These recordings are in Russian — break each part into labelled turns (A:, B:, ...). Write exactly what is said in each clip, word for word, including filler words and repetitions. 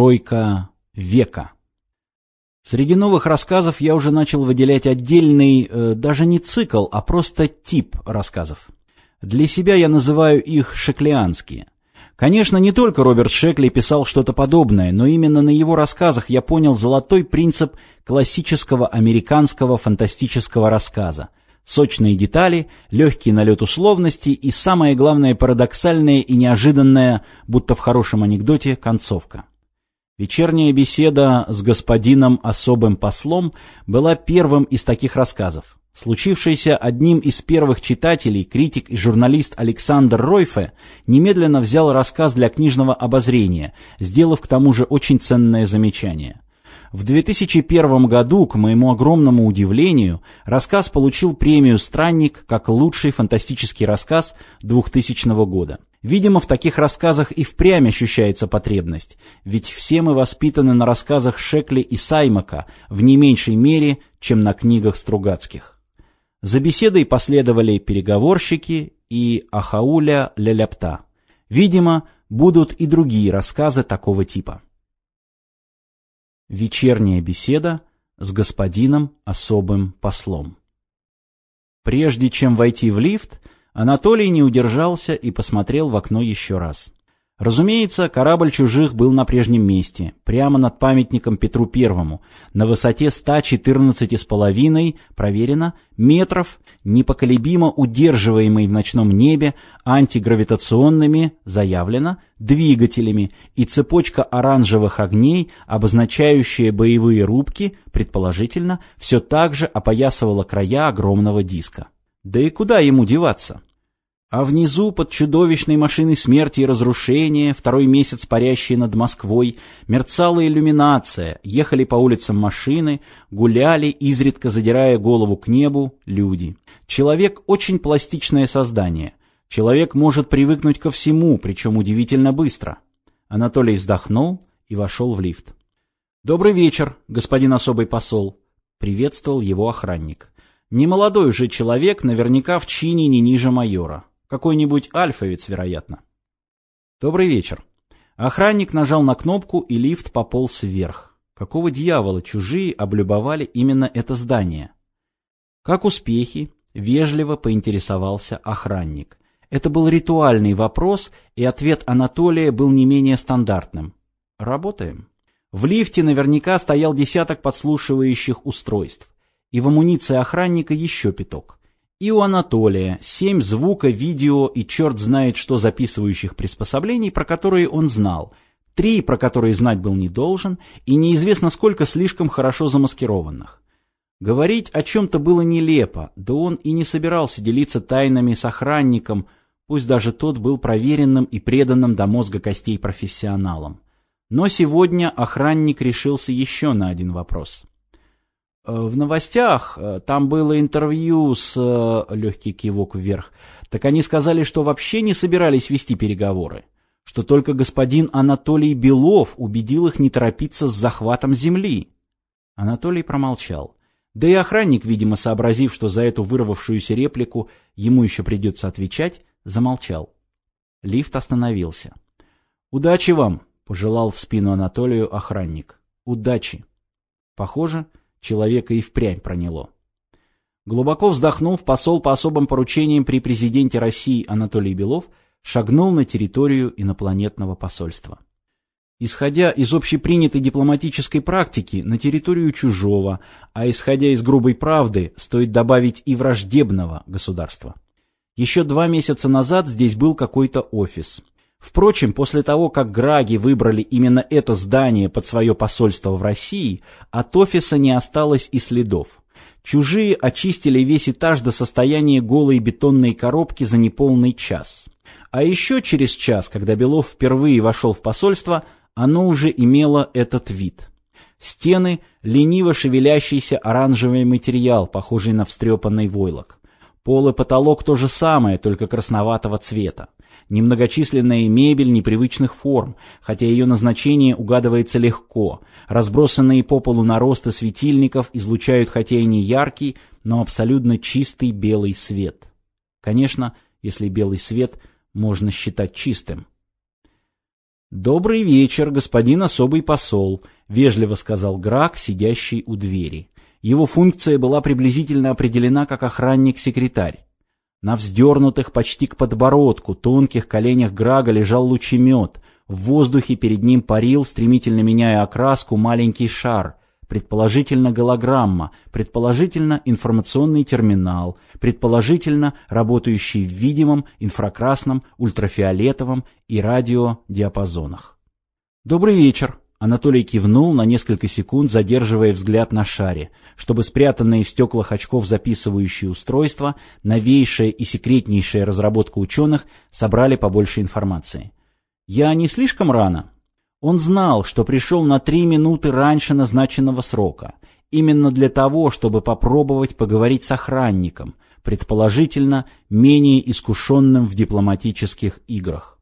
A: Тройка века. Среди новых рассказов я уже начал выделять отдельный, э, даже не цикл, а просто тип рассказов. Для себя я называю их шеклианские. Конечно, не только Роберт Шекли писал что-то подобное, но именно на его рассказах я понял золотой принцип классического американского фантастического рассказа. Сочные детали, легкий налет условностей и, самое главное, парадоксальная и неожиданная, будто в хорошем анекдоте, концовка. «Вечерняя беседа с господином особым послом» была первым из таких рассказов. Случившийся одним из первых читателей, критик и журналист Александр Ройфе немедленно взял рассказ для книжного обозрения, сделав к тому же очень ценное замечание. В две тысячи первом году, к моему огромному удивлению, рассказ получил премию «Странник» как лучший фантастический рассказ двухтысячного года. Видимо, в таких рассказах и впрямь ощущается потребность, ведь все мы воспитаны на рассказах Шекли и Саймака в не меньшей мере, чем на книгах Стругацких. За беседой последовали переговорщики и Ахауля Ляляпта. Видимо, будут и другие рассказы такого типа. Вечерняя беседа с господином особым послом. Прежде чем войти в лифт, Анатолий не удержался и посмотрел в окно еще раз. Разумеется, корабль чужих был на прежнем месте, прямо над памятником Петру Первому, на высоте ста четырнадцати с половиной, проверено, метров, непоколебимо удерживаемый в ночном небе антигравитационными, заявлено, двигателями, и цепочка оранжевых огней, обозначающая боевые рубки, предположительно, все так же опоясывала края огромного диска. Да и куда ему деваться? А внизу, под чудовищной машиной смерти и разрушения, второй месяц парящей над Москвой, мерцала иллюминация, ехали по улицам машины, гуляли, изредка задирая голову к небу, люди. Человек — очень пластичное создание. Человек может привыкнуть ко всему, причем удивительно быстро. Анатолий вздохнул и вошел в лифт. «Добрый вечер, господин особый посол», — приветствовал его охранник. Немолодой уже человек, наверняка в чине не ниже майора. Какой-нибудь альфовец, вероятно. Добрый вечер. Охранник нажал на кнопку, и лифт пополз вверх. Какого дьявола чужие облюбовали именно это здание? Как успехи? Вежливо поинтересовался охранник. Это был ритуальный вопрос, и ответ Анатолия был не менее стандартным. Работаем. В лифте наверняка стоял десяток подслушивающих устройств. И в амуниции охранника еще пяток. И у Анатолия семь звука, видео и черт знает что записывающих приспособлений, про которые он знал, три, про которые знать был не должен, и неизвестно сколько слишком хорошо замаскированных. Говорить о чем-то было нелепо, да он и не собирался делиться тайнами с охранником, пусть даже тот был проверенным и преданным до мозга костей профессионалом. Но сегодня охранник решился еще на один вопрос. В новостях, там было интервью с... легкий кивок вверх, так они сказали, что вообще не собирались вести переговоры, что только господин Анатолий Белов убедил их не торопиться с захватом земли. Анатолий промолчал. Да и охранник, видимо, сообразив, что за эту вырвавшуюся реплику ему еще придется отвечать, замолчал. Лифт остановился. «Удачи вам!» — пожелал в спину Анатолию охранник. «Удачи!» Похоже, человека и впрямь проняло. Глубоко вздохнув, посол по особым поручениям при президенте России Анатолий Белов шагнул на территорию инопланетного посольства. Исходя из общепринятой дипломатической практики, на территорию чужого, а исходя из грубой правды, стоит добавить и враждебного государства. Еще два месяца назад здесь был какой-то офис. Впрочем, после того, как Граги выбрали именно это здание под свое посольство в России, от офиса не осталось и следов. Чужие очистили весь этаж до состояния голой бетонной коробки за неполный час. А еще через час, когда Белов впервые вошел в посольство, оно уже имело этот вид. Стены — лениво шевелящийся оранжевый материал, похожий на встрепанный войлок. Пол и потолок то же самое, только красноватого цвета. Немногочисленная мебель непривычных форм, хотя ее назначение угадывается легко. Разбросанные по полу наросты светильников излучают хотя и не яркий, но абсолютно чистый белый свет. Конечно, если белый свет можно считать чистым. «Добрый вечер, господин особый посол», — вежливо сказал Грак, сидящий у двери. Его функция была приблизительно определена как охранник-секретарь. На вздернутых почти к подбородку тонких коленях Грага лежал лучемет, в воздухе перед ним парил, стремительно меняя окраску, маленький шар, предположительно голограмма, предположительно информационный терминал, предположительно работающий в видимом, инфракрасном, ультрафиолетовом и радиодиапазонах. «Добрый вечер», — Анатолий кивнул на несколько секунд, задерживая взгляд на шаре, чтобы спрятанные в стеклах очков записывающие устройства, новейшая и секретнейшая разработка ученых, собрали побольше информации. «Я не слишком рано?» Он знал, что пришел на три минуты раньше назначенного срока, именно для того, чтобы попробовать поговорить с охранником, предположительно, менее искушенным в дипломатических играх.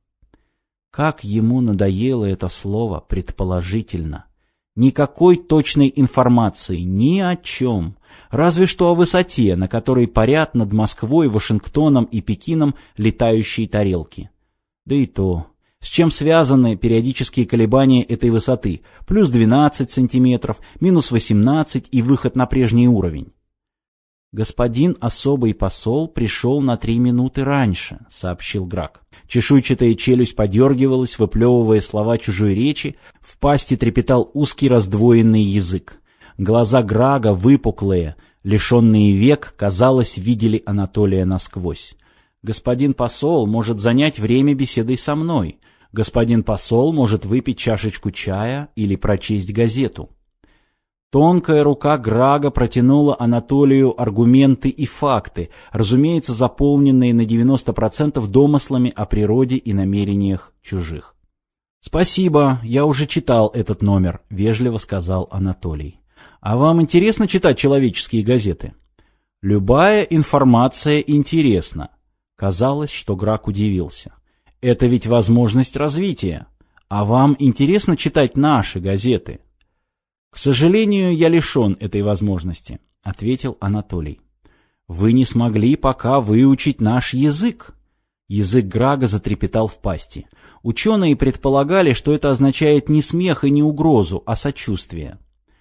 A: Как ему надоело это слово «предположительно». Никакой точной информации, ни о чем, разве что о высоте, на которой парят над Москвой, Вашингтоном и Пекином летающие тарелки. Да и то... С чем связаны периодические колебания этой высоты? Плюс двенадцать сантиметров, минус восемнадцать и выход на прежний уровень. «Господин особый посол пришел на три минуты раньше», — сообщил Грак. Чешуйчатая челюсть подергивалась, выплевывая слова чужой речи, в пасти трепетал узкий раздвоенный язык. Глаза Грага, выпуклые, лишенные век, казалось, видели Анатолия насквозь. «Господин посол может занять время беседой со мной. Господин посол может выпить чашечку чая или прочесть газету». Тонкая рука Грага протянула Анатолию аргументы и факты, разумеется, заполненные на девяносто процентов домыслами о природе и намерениях чужих. «Спасибо, я уже читал этот номер», — вежливо сказал Анатолий. «А вам интересно читать человеческие газеты?» «Любая информация интересна». Казалось, что Грак удивился. «Это ведь возможность развития. А вам интересно читать наши газеты?» «К сожалению, я лишен этой возможности», — ответил Анатолий. «Вы не смогли пока выучить наш язык». Язык Грага затрепетал в пасти. Ученые предполагали, что это означает не смех и не угрозу, а сочувствие.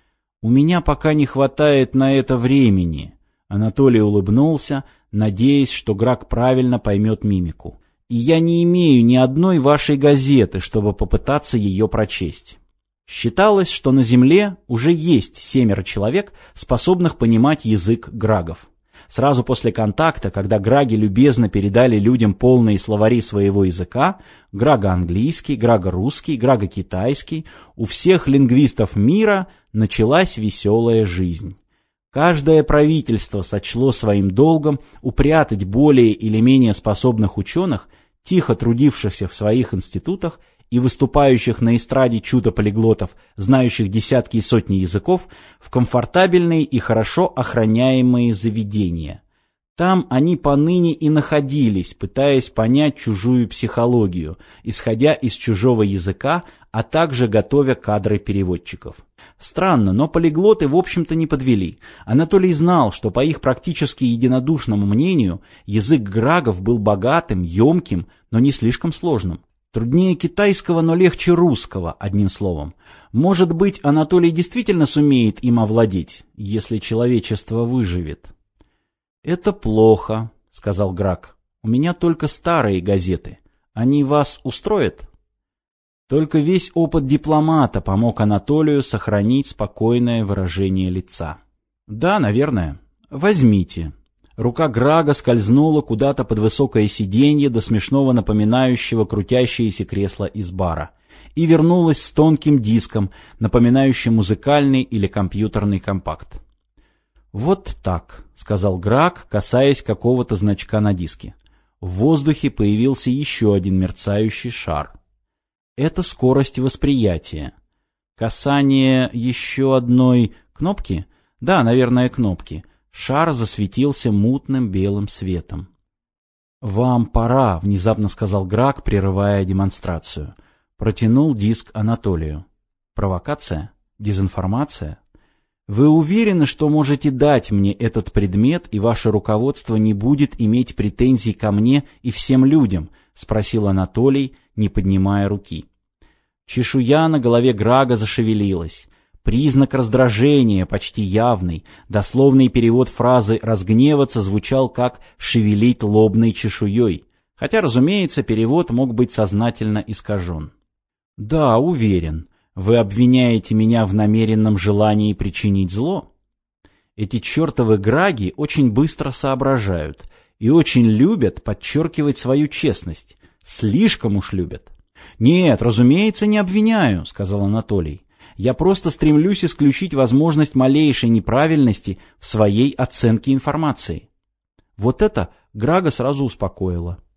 A: «У меня пока не хватает на это времени», — Анатолий улыбнулся, надеясь, что Грак правильно поймет мимику. «И я не имею ни одной вашей газеты, чтобы попытаться ее прочесть». Считалось, что на Земле уже есть семеро человек, способных понимать язык грагов. Сразу после контакта, когда граги любезно передали людям полные словари своего языка, граго-английский, граго-русский, граго-китайский, у всех лингвистов мира началась веселая жизнь. Каждое правительство сочло своим долгом упрятать более или менее способных ученых, тихо трудившихся в своих институтах и выступающих на эстраде чудо-полиглотов, знающих десятки и сотни языков, в комфортабельные и хорошо охраняемые заведения. Там они поныне и находились, пытаясь понять чужую психологию, исходя из чужого языка, а также готовя кадры переводчиков. Странно, но полиглоты в общем-то не подвели. Анатолий знал, что по их практически единодушному мнению язык грагов был богатым, емким, но не слишком сложным. Труднее китайского, но легче русского, одним словом. Может быть, Анатолий действительно сумеет им овладеть, если человечество выживет. «Это плохо», — сказал Грак. «У меня только старые газеты. Они вас устроят?» Только весь опыт дипломата помог Анатолию сохранить спокойное выражение лица. «Да, наверное. Возьмите». Рука Грага скользнула куда-то под высокое сиденье, до смешного напоминающего крутящееся кресло из бара, и вернулась с тонким диском, напоминающим музыкальный или компьютерный компакт. «Вот так», — сказал Граг, касаясь какого-то значка на диске. В воздухе появился еще один мерцающий шар. Это скорость восприятия. Касание еще одной кнопки? Да, наверное, кнопки. Шар засветился мутным белым светом. «Вам пора», — внезапно сказал Граг, прерывая демонстрацию. Протянул диск Анатолию. «Провокация? Дезинформация? Вы уверены, что можете дать мне этот предмет, и ваше руководство не будет иметь претензий ко мне и всем людям?» — спросил Анатолий, не поднимая руки. Чешуя на голове Грага зашевелилась. Признак раздражения, почти явный. Дословный перевод фразы «разгневаться» звучал как «шевелить лобной чешуей». Хотя, разумеется, перевод мог быть сознательно искажен. «Да, уверен. Вы обвиняете меня в намеренном желании причинить зло?» Эти чертовы Граги очень быстро соображают и очень любят подчеркивать свою честность. Слишком уж любят. «Нет, разумеется, не обвиняю», — сказал Анатолий. «Я просто стремлюсь исключить возможность малейшей неправильности в своей оценке информации». Вот это Грага сразу успокоило.